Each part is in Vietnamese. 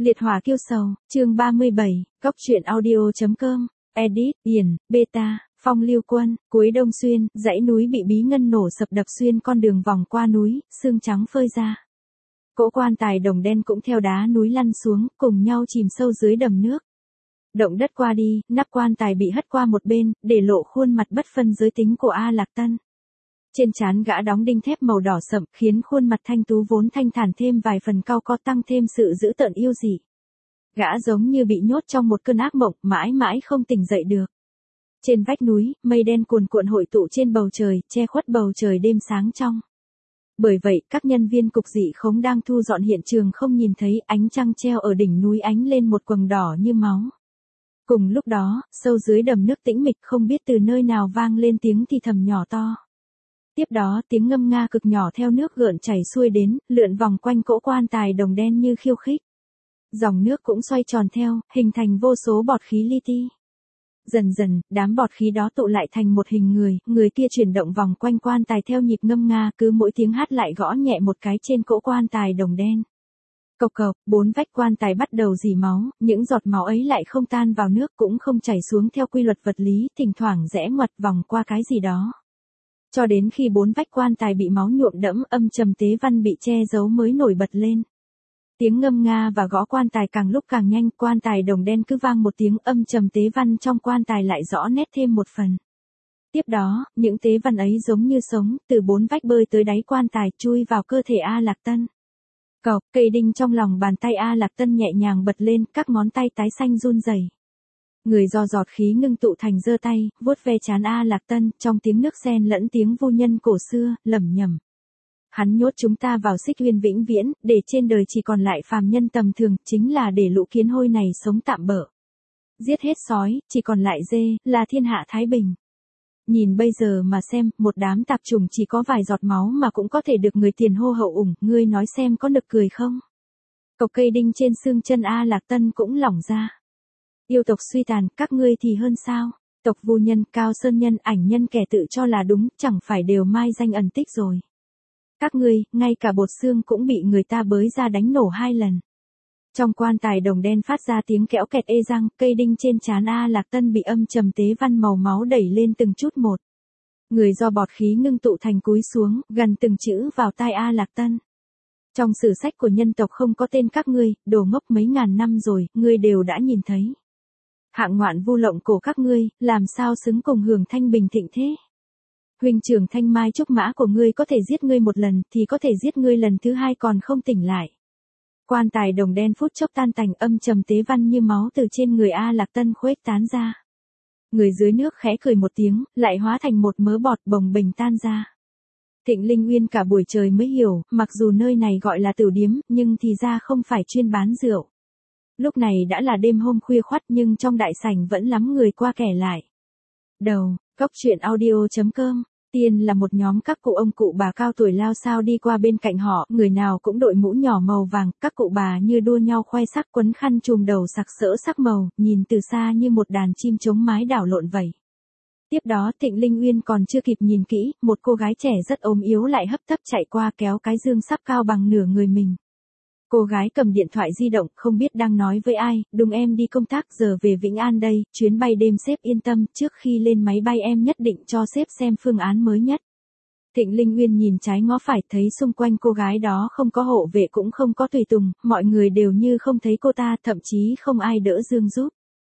Liệt hỏa kiêu sầu, chương 37, góc truyện audio.com, edit, Điền, beta, Phong Lưu Quân, cuối Đông Xuyên, dãy núi bị bí ngân nổ sập đập xuyên con đường vòng qua núi, xương trắng phơi ra. Cỗ quan tài đồng đen cũng theo đá núi lăn xuống, cùng nhau chìm sâu dưới đầm nước. Động đất qua đi, nắp quan tài bị hất qua một bên, để lộ khuôn mặt bất phân giới tính của A Lạc Tân. Trên trán gã đóng đinh thép màu đỏ sậm, khiến khuôn mặt thanh tú vốn thanh thản thêm vài phần cau có, tăng thêm sự dữ tợn yêu dị. Gã giống như bị nhốt trong một cơn ác mộng, mãi mãi không tỉnh dậy được. Trên vách núi, mây đen cuồn cuộn hội tụ trên bầu trời, che khuất bầu trời đêm sáng trong. Bởi vậy, các nhân viên cục dị khống đang thu dọn hiện trường không nhìn thấy ánh trăng treo ở đỉnh núi ánh lên một quầng đỏ như máu. Cùng lúc đó, sâu dưới đầm nước tĩnh mịch không biết từ nơi nào vang lên tiếng thì thầm nhỏ to. Tiếp đó tiếng ngâm nga cực nhỏ theo nước gợn chảy xuôi đến, lượn vòng quanh cỗ quan tài đồng đen như khiêu khích. Dòng nước cũng xoay tròn theo, hình thành vô số bọt khí li ti. Dần dần, đám bọt khí đó tụ lại thành một hình người kia chuyển động vòng quanh quan tài theo nhịp ngâm nga, cứ mỗi tiếng hát lại gõ nhẹ một cái trên cỗ quan tài đồng đen. Cộc cộc, bốn vách quan tài bắt đầu rỉ máu, những giọt máu ấy lại không tan vào nước cũng không chảy xuống theo quy luật vật lý, thỉnh thoảng rẽ ngoặt vòng qua cái gì đó. Cho đến khi bốn vách quan tài bị máu nhuộm đẫm, âm trầm tế văn bị che giấu mới nổi bật lên. Tiếng ngâm nga và gõ quan tài càng lúc càng nhanh, quan tài đồng đen cứ vang một tiếng, âm trầm tế văn trong quan tài lại rõ nét thêm một phần. Tiếp đó, những tế văn ấy giống như sống, từ bốn vách bơi tới đáy quan tài, chui vào cơ thể A Lạc Tân. Cộc, cây đinh trong lòng bàn tay A Lạc Tân nhẹ nhàng bật lên, các ngón tay tái xanh run rẩy. Người do giọt khí ngưng tụ thành giơ tay, vuốt ve trán A Lạc Tân, trong tiếng nước xen lẫn tiếng vu nhân cổ xưa, lẩm nhẩm. Hắn nhốt chúng ta vào xích huyên vĩnh viễn, để trên đời chỉ còn lại phàm nhân tầm thường, chính là để lũ kiến hôi này sống tạm bợ. Giết hết sói, chỉ còn lại dê, là thiên hạ thái bình. Nhìn bây giờ mà xem, một đám tạp trùng chỉ có vài giọt máu mà cũng có thể được người tiền hô hậu ủng, ngươi nói xem có nực cười không? Cọc cây đinh trên xương chân A Lạc Tân cũng lỏng ra. Yêu tộc suy tàn, các ngươi thì hơn sao? Tộc vu nhân, cao sơn nhân, ảnh nhân kẻ tự cho là đúng, chẳng phải đều mai danh ẩn tích rồi. Các ngươi, ngay cả bột xương cũng bị người ta bới ra đánh nổ 2 lần. Trong quan tài đồng đen phát ra tiếng kẽo kẹt ê răng, cây đinh trên trán A Lạc Tân bị âm trầm tế văn màu máu đẩy lên từng chút một. Người do bọt khí ngưng tụ thành cúi xuống, gần từng chữ vào tai A Lạc Tân. Trong sử sách của nhân tộc không có tên các ngươi, đồ ngốc mấy ngàn năm rồi, ngươi đều đã nhìn thấy. Hạng ngoạn vu lộng cổ các ngươi, làm sao xứng cùng hưởng thanh bình thịnh thế? Huynh trưởng thanh mai trúc mã của ngươi có thể giết ngươi một lần, thì có thể giết ngươi lần thứ 2 còn không tỉnh lại. Quan tài đồng đen phút chốc tan tành, âm trầm tế văn như máu từ trên người A Lạc Tân khuếch tán ra. Người dưới nước khẽ cười một tiếng, lại hóa thành một mớ bọt bồng bềnh tan ra. Thịnh Linh Uyên cả buổi trời mới hiểu, mặc dù nơi này gọi là tửu điếm, nhưng thì ra không phải chuyên bán rượu. Lúc này đã là đêm hôm khuya khoắt nhưng trong đại sảnh vẫn lắm người qua kẻ lại. Đầu, góc truyện audio.com. Tiên là một nhóm các cụ ông cụ bà cao tuổi lao sao đi qua bên cạnh họ, người nào cũng đội mũ nhỏ màu vàng, các cụ bà như đua nhau khoe sắc quấn khăn trùm đầu sặc sỡ sắc màu, nhìn từ xa như một đàn chim trống mái đảo lộn vẩy. Tiếp đó Thịnh Linh Uyên còn chưa kịp nhìn kỹ, một cô gái trẻ rất ốm yếu lại hấp tấp chạy qua kéo cái dương sắp cao bằng nửa người mình. Cô gái cầm điện thoại di động, không biết đang nói với ai, đúng em đi công tác giờ về Vĩnh An đây, chuyến bay đêm sếp yên tâm, trước khi lên máy bay em nhất định cho sếp xem phương án mới nhất. Thịnh Linh Uyên nhìn trái ngó phải thấy xung quanh cô gái đó không có hộ vệ cũng không có tùy tùng, mọi người đều như không thấy cô ta, thậm chí không ai đỡ dương giúp.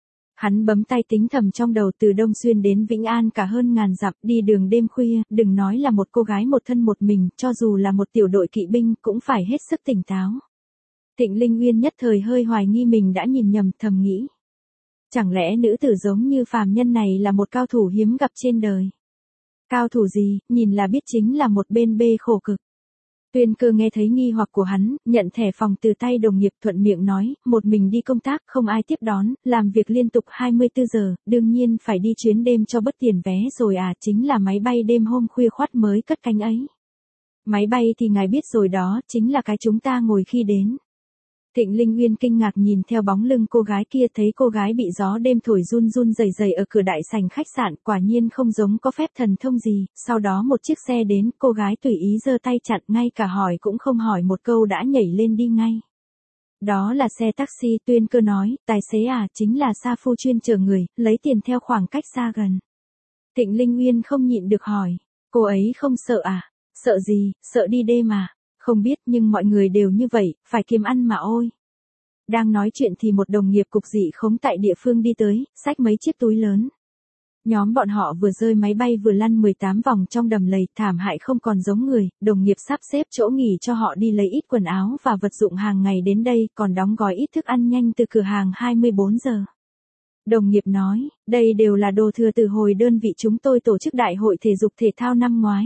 Hắn bấm tay tính thầm trong đầu, từ Đông Xuyên đến Vĩnh An cả hơn ngàn dặm, đi đường đêm khuya, đừng nói là một cô gái một thân một mình, cho dù là một tiểu đội kỵ binh cũng phải hết sức tỉnh táo. Thịnh Linh Uyên nhất thời hơi hoài nghi mình đã nhìn nhầm, thầm nghĩ. Chẳng lẽ nữ tử giống như phàm nhân này là một cao thủ hiếm gặp trên đời? Cao thủ gì, nhìn là biết chính là một bên bê khổ cực. Tuyên Cơ nghe thấy nghi hoặc của hắn, nhận thẻ phòng từ tay đồng nghiệp thuận miệng nói, một mình đi công tác không ai tiếp đón, làm việc liên tục 24 giờ, đương nhiên phải đi chuyến đêm cho bất tiền vé rồi à, chính là máy bay đêm hôm khuya khoắt mới cất cánh ấy. Máy bay thì ngài biết rồi đó, chính là cái chúng ta ngồi khi đến. Thịnh Linh Uyên kinh ngạc nhìn theo bóng lưng cô gái kia, thấy cô gái bị gió đêm thổi run run rẩy rẩy ở cửa đại sảnh khách sạn, quả nhiên không giống có phép thần thông gì. Sau đó một chiếc xe đến, cô gái tùy ý giơ tay chặn, ngay cả hỏi cũng không hỏi một câu đã nhảy lên đi ngay. Đó là xe taxi, Tuyên Cơ nói, tài xế à, chính là sa phu chuyên chở người, lấy tiền theo khoảng cách xa gần. Thịnh Linh Nguyên không nhịn được hỏi, cô ấy không sợ à? Sợ gì, sợ đi đêm mà. Không biết nhưng mọi người đều như vậy, phải kiếm ăn mà ôi. Đang nói chuyện thì một đồng nghiệp cục dị khống tại địa phương đi tới, xách mấy chiếc túi lớn. Nhóm bọn họ vừa rơi máy bay vừa lăn 18 vòng trong đầm lầy, thảm hại không còn giống người, đồng nghiệp sắp xếp chỗ nghỉ cho họ đi lấy ít quần áo và vật dụng hàng ngày đến đây, còn đóng gói ít thức ăn nhanh từ cửa hàng 24 giờ. Đồng nghiệp nói, đây đều là đồ thừa từ hồi đơn vị chúng tôi tổ chức đại hội thể dục thể thao năm ngoái.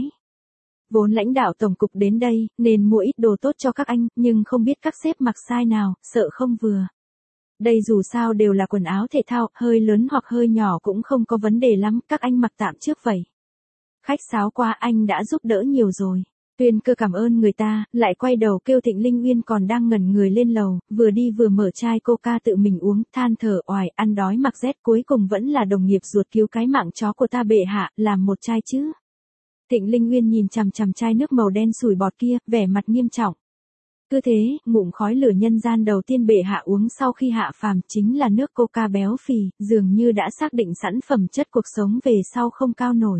Vốn lãnh đạo tổng cục đến đây, nên mua ít đồ tốt cho các anh, nhưng không biết các sếp mặc size nào, sợ không vừa. Đây dù sao đều là quần áo thể thao, hơi lớn hoặc hơi nhỏ cũng không có vấn đề lắm, các anh mặc tạm trước vậy. Khách sáo qua, anh đã giúp đỡ nhiều rồi. Tuyên Cơ cảm ơn người ta, lại quay đầu kêu Thịnh Linh Nguyên còn đang ngẩn người lên lầu, vừa đi vừa mở chai coca tự mình uống, than thở oải, ăn đói mặc rét, cuối cùng vẫn là đồng nghiệp ruột cứu cái mạng chó của ta bệ hạ, làm một chai chứ. Thịnh Linh Nguyên nhìn chằm chằm chai nước màu đen sủi bọt kia, vẻ mặt nghiêm trọng. Cứ thế, ngụm khói lửa nhân gian đầu tiên bệ hạ uống sau khi hạ phàm chính là nước coca béo phì, dường như đã xác định sẵn phẩm chất cuộc sống về sau không cao nổi.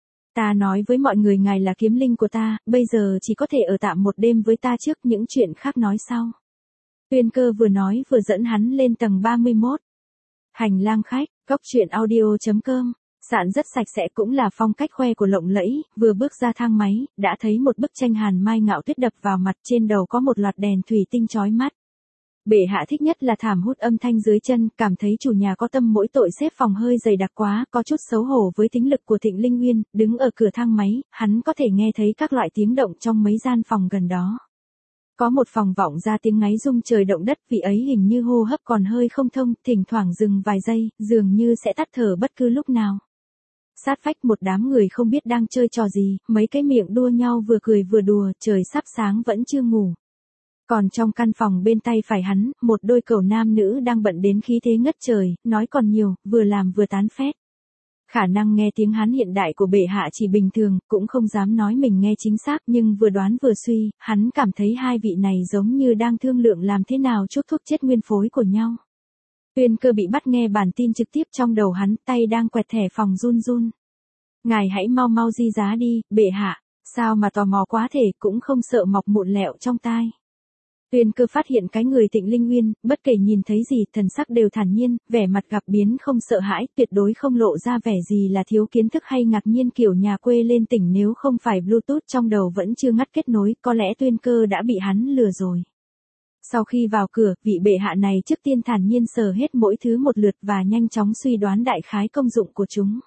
Ta nói với mọi người ngài là kiếm linh của ta, bây giờ chỉ có thể ở tạm một đêm với ta trước, những chuyện khác nói sau. Tuyên Cơ vừa nói vừa dẫn hắn lên tầng 31. Hành lang khách, góc truyện audio.com. Sạn rất sạch sẽ cũng là phong cách khoe của lộng lẫy, vừa bước ra thang máy, đã thấy một bức tranh Hàn Mai ngạo tuyết đập vào mặt, trên đầu có một loạt đèn thủy tinh chói mắt. Bệ hạ thích nhất là thảm hút âm thanh dưới chân, cảm thấy chủ nhà có tâm mỗi tội xếp phòng hơi dày đặc quá, có chút xấu hổ với tính lực của Thịnh Linh Nguyên, đứng ở cửa thang máy, hắn có thể nghe thấy các loại tiếng động trong mấy gian phòng gần đó. Có một phòng vọng ra tiếng ngáy rung trời động đất, vị ấy hình như hô hấp còn hơi không thông, thỉnh thoảng dừng vài giây, dường như sẽ tắt thở bất cứ lúc nào. Sát vách một đám người không biết đang chơi trò gì, mấy cái miệng đua nhau vừa cười vừa đùa, trời sắp sáng vẫn chưa ngủ. Còn trong căn phòng bên tay phải hắn, một đôi cẩu nam nữ đang bận đến khí thế ngất trời, nói còn nhiều, vừa làm vừa tán phét. Khả năng nghe tiếng hắn hiện đại của bệ hạ chỉ bình thường, cũng không dám nói mình nghe chính xác, nhưng vừa đoán vừa suy, hắn cảm thấy hai vị này giống như đang thương lượng làm thế nào chuốc thuốc chết nguyên phối của nhau. Tuyên Cơ bị bắt nghe bản tin trực tiếp trong đầu hắn, tay đang quẹt thẻ phòng run run. Ngài hãy mau mau di giá đi, bệ hạ, sao mà tò mò quá thể, cũng không sợ mọc mụn lẹo trong tai. Tuyên Cơ phát hiện cái người Thịnh Linh Nguyên, bất kể nhìn thấy gì, thần sắc đều thản nhiên, vẻ mặt gặp biến không sợ hãi, tuyệt đối không lộ ra vẻ gì là thiếu kiến thức hay ngạc nhiên kiểu nhà quê lên tỉnh, nếu không phải Bluetooth trong đầu vẫn chưa ngắt kết nối, có lẽ Tuyên Cơ đã bị hắn lừa rồi. Sau khi vào cửa, vị bệ hạ này trước tiên thản nhiên sờ hết mỗi thứ một lượt và nhanh chóng suy đoán đại khái công dụng của chúng.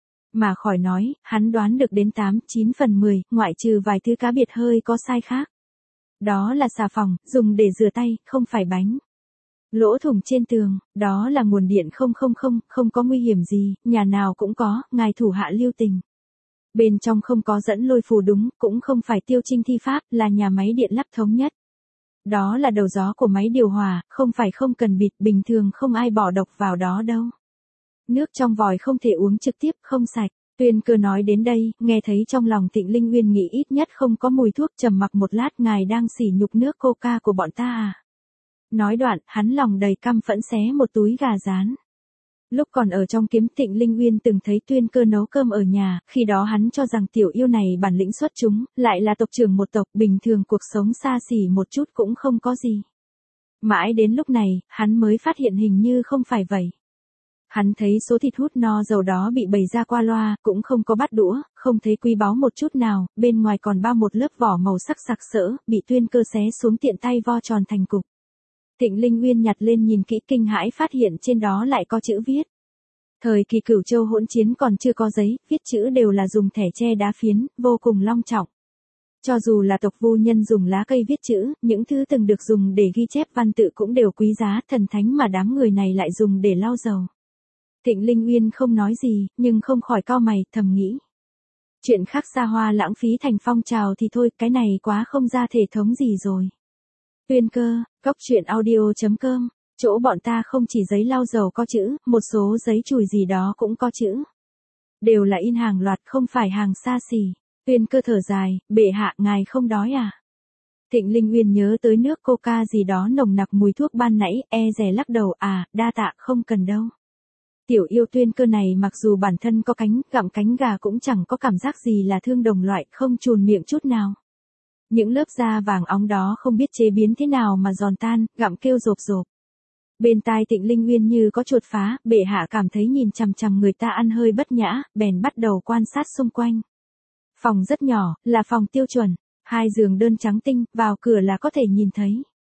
Mà khỏi nói, hắn đoán được đến 8-9 phần 10, ngoại trừ vài thứ cá biệt hơi có sai khác. Đó là xà phòng, dùng để rửa tay, không phải bánh. Lỗ thủng trên tường, đó là nguồn điện 000, không có nguy hiểm gì, nhà nào cũng có, ngài thủ hạ lưu tình. Bên trong không có dẫn lôi phù đúng, cũng không phải Tiêu Trinh thi pháp, là nhà máy điện lắp thống nhất. Đó là đầu gió của máy điều hòa, không phải không cần bịt, bình thường không ai bỏ độc vào đó đâu. Nước trong vòi không thể uống trực tiếp, không sạch. Tuyên Cơ nói đến đây, nghe thấy trong lòng Thịnh Linh Nguyên nghĩ ít nhất không có mùi thuốc, trầm mặc một lát, ngài đang sỉ nhục nước coca của bọn ta à? Nói đoạn, hắn lòng đầy căm phẫn xé một túi gà rán. Lúc còn ở trong kiếm, Thịnh Linh Nguyên từng thấy Tuyên Cơ nấu cơm ở nhà, khi đó hắn cho rằng tiểu yêu này bản lĩnh xuất chúng, lại là tộc trưởng một tộc, bình thường cuộc sống xa xỉ một chút cũng không có gì. Mãi đến lúc này, hắn mới phát hiện hình như không phải vậy. Hắn thấy số thịt hút no dầu đó bị bày ra qua loa, cũng không có bát đũa, không thấy quý báu một chút nào, bên ngoài còn bao một lớp vỏ màu sắc sặc sỡ, bị Tuyên Cơ xé xuống tiện tay vo tròn thành cục. Thịnh Linh Nguyên nhặt lên nhìn kỹ, kinh hãi phát hiện trên đó lại có chữ viết. Thời kỳ Cửu Châu hỗn chiến còn chưa có giấy, viết chữ đều là dùng thẻ tre đá phiến, vô cùng long trọng. Cho dù là tộc Vu nhân dùng lá cây viết chữ, những thứ từng được dùng để ghi chép văn tự cũng đều quý giá, thần thánh mà đám người này lại dùng để lau dầu. Thịnh Linh Nguyên không nói gì, nhưng không khỏi cau mày, thầm nghĩ. Chuyện khác xa hoa lãng phí thành phong trào thì thôi, cái này quá không ra thể thống gì rồi. Tuyên Cơ, góc truyện audio.com, chỗ bọn ta không chỉ giấy lau dầu có chữ, một số giấy chùi gì đó cũng có chữ. Đều là in hàng loạt, không phải hàng xa xỉ. Tuyên Cơ thở dài, bệ hạ ngài không đói à? Thịnh Linh Uyên nhớ tới nước coca gì đó nồng nặc mùi thuốc ban nãy, dè lắc đầu, đa tạ không cần đâu. Tiểu yêu Tuyên Cơ này mặc dù bản thân có cánh, gặm cánh gà cũng chẳng có cảm giác gì là thương đồng loại, không chùn miệng chút nào. Những lớp da vàng óng đó không biết chế biến thế nào mà giòn tan, gặm kêu rộp rộp. Bên tai Thịnh Linh Uyên như có chuột phá, bệ hạ cảm thấy nhìn chằm chằm người ta ăn hơi bất nhã, bèn bắt đầu quan sát xung quanh. Phòng rất nhỏ, là phòng tiêu chuẩn, 2 giường đơn trắng tinh, vào cửa là có thể nhìn thấy.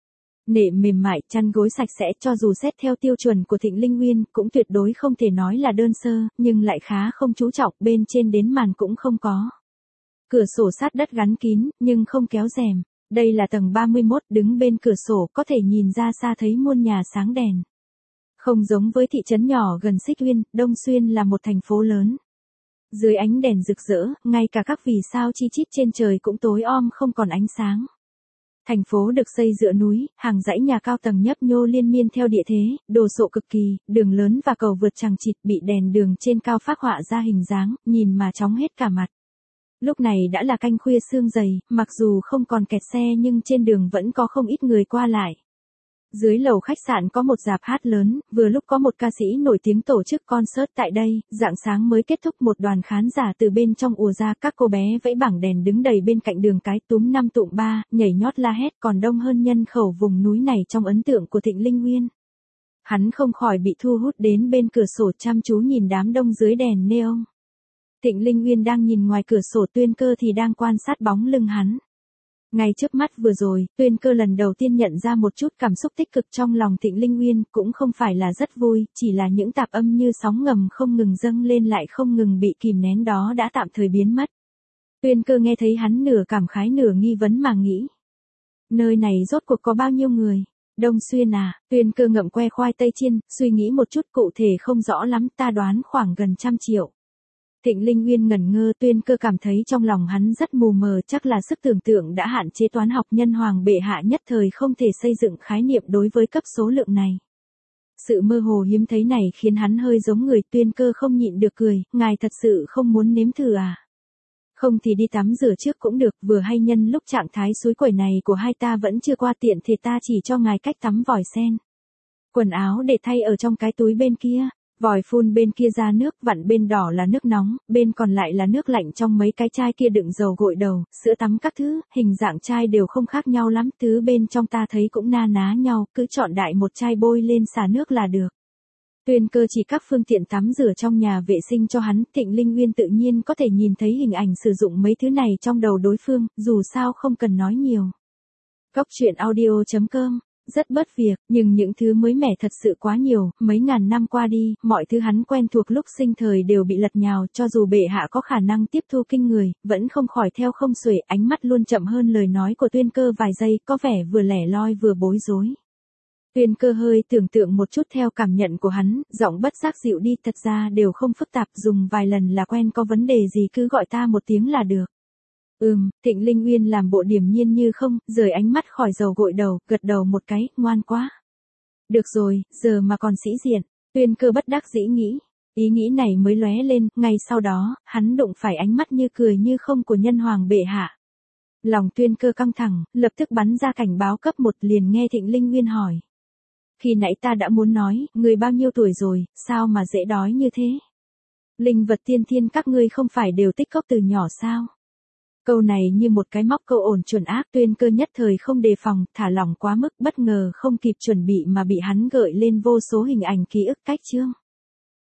Nệm mềm mại, chăn gối sạch sẽ, cho dù xét theo tiêu chuẩn của Thịnh Linh Uyên, cũng tuyệt đối không thể nói là đơn sơ, nhưng lại khá không chú trọng, bên trên đến màn cũng không có. Cửa sổ sát đất gắn kín, nhưng không kéo rèm. Đây là tầng 31, đứng bên cửa sổ có thể nhìn ra xa thấy muôn nhà sáng đèn. Không giống với thị trấn nhỏ gần Xích Uyên, Đông Xuyên là một thành phố lớn. Dưới ánh đèn rực rỡ, ngay cả các vì sao chi chít trên trời cũng tối om không còn ánh sáng. Thành phố được xây dựa núi, hàng dãy nhà cao tầng nhấp nhô liên miên theo địa thế, đồ sộ cực kỳ, đường lớn và cầu vượt chằng chịt bị đèn đường trên cao phác họa ra hình dáng, nhìn mà chóng hết cả mặt. Lúc này đã là canh khuya sương dày, mặc dù không còn kẹt xe nhưng trên đường vẫn có không ít người qua lại. Dưới lầu khách sạn có một rạp hát lớn, vừa lúc có một ca sĩ nổi tiếng tổ chức concert tại đây, rạng sáng mới kết thúc một đoàn khán giả từ bên trong ùa ra, các cô bé vẫy bảng đèn đứng đầy bên cạnh đường cái túm 5 tụm 3, nhảy nhót la hét còn đông hơn nhân khẩu vùng núi này trong ấn tượng của Thịnh Linh Uyên. Hắn không khỏi bị thu hút đến bên cửa sổ chăm chú nhìn đám đông dưới đèn neon. Thịnh Linh Uyên đang nhìn ngoài cửa sổ, Tuyên Cơ thì đang quan sát bóng lưng hắn. Ngay trước mắt vừa rồi, Tuyên Cơ lần đầu tiên nhận ra một chút cảm xúc tích cực trong lòng Thịnh Linh Uyên, cũng không phải là rất vui, chỉ là những tạp âm như sóng ngầm không ngừng dâng lên lại không ngừng bị kìm nén đó đã tạm thời biến mất. Tuyên Cơ nghe thấy hắn nửa cảm khái nửa nghi vấn mà nghĩ. Nơi này rốt cuộc có bao nhiêu người? Đông Xuyên à? Tuyên Cơ ngậm que khoai tây chiên, suy nghĩ một chút, cụ thể không rõ lắm, ta đoán khoảng gần 100 triệu. Thịnh Linh Uyên ngẩn ngơ, Tuyên Cơ cảm thấy trong lòng hắn rất mù mờ, chắc là sức tưởng tượng đã hạn chế, toán học nhân hoàng bệ hạ nhất thời không thể xây dựng khái niệm đối với cấp số lượng này. Sự mơ hồ hiếm thấy này khiến hắn hơi giống người, Tuyên Cơ không nhịn được cười, ngài thật sự không muốn nếm thử à? Không thì đi tắm rửa trước cũng được, vừa hay nhân lúc trạng thái suối quẩy này của hai ta vẫn chưa qua tiện thì ta chỉ cho ngài cách tắm vòi sen. Quần áo để thay ở trong cái túi bên kia. Vòi phun bên kia ra nước, vặn bên đỏ là nước nóng, bên còn lại là nước lạnh, trong mấy cái chai kia đựng dầu gội đầu, sữa tắm các thứ, hình dạng chai đều không khác nhau lắm, thứ bên trong ta thấy cũng na ná nhau, cứ chọn đại một chai bôi lên xả nước là được. Tuyên Cơ chỉ các phương tiện tắm rửa trong nhà vệ sinh cho hắn, Thịnh Linh Uyên tự nhiên có thể nhìn thấy hình ảnh sử dụng mấy thứ này trong đầu đối phương, dù sao không cần nói nhiều. Góc truyện audio.com rất bớt việc, nhưng những thứ mới mẻ thật sự quá nhiều, mấy ngàn năm qua đi, mọi thứ hắn quen thuộc lúc sinh thời đều bị lật nhào, cho dù bệ hạ có khả năng tiếp thu kinh người, vẫn không khỏi theo không xuể, ánh mắt luôn chậm hơn lời nói của Tuyên Cơ vài giây, có vẻ vừa lẻ loi vừa bối rối. Tuyên Cơ hơi tưởng tượng một chút theo cảm nhận của hắn, giọng bất giác dịu đi, thật ra đều không phức tạp, dùng vài lần là quen, có vấn đề gì cứ gọi ta một tiếng là được. Thịnh Linh Uyên làm bộ điềm nhiên như không, rời ánh mắt khỏi dầu gội đầu, gật đầu một cái, ngoan quá. Được rồi, giờ mà còn sĩ diện, Tuyên Cơ bất đắc dĩ nghĩ. Ý nghĩ này mới lóe lên, ngay sau đó, hắn đụng phải ánh mắt như cười như không của nhân hoàng bệ hạ. Lòng Tuyên Cơ căng thẳng, lập tức bắn ra cảnh báo cấp 1, liền nghe Thịnh Linh Uyên hỏi. Khi nãy ta đã muốn nói, người bao nhiêu tuổi rồi, sao mà dễ đói như thế? Linh vật tiên thiên các ngươi không phải đều tích cóp từ nhỏ sao? Câu này như một cái móc câu ổn chuẩn ác, Tuyên Cơ nhất thời không đề phòng, thả lỏng quá mức, bất ngờ không kịp chuẩn bị mà bị hắn gợi lên vô số hình ảnh ký ức cách chương.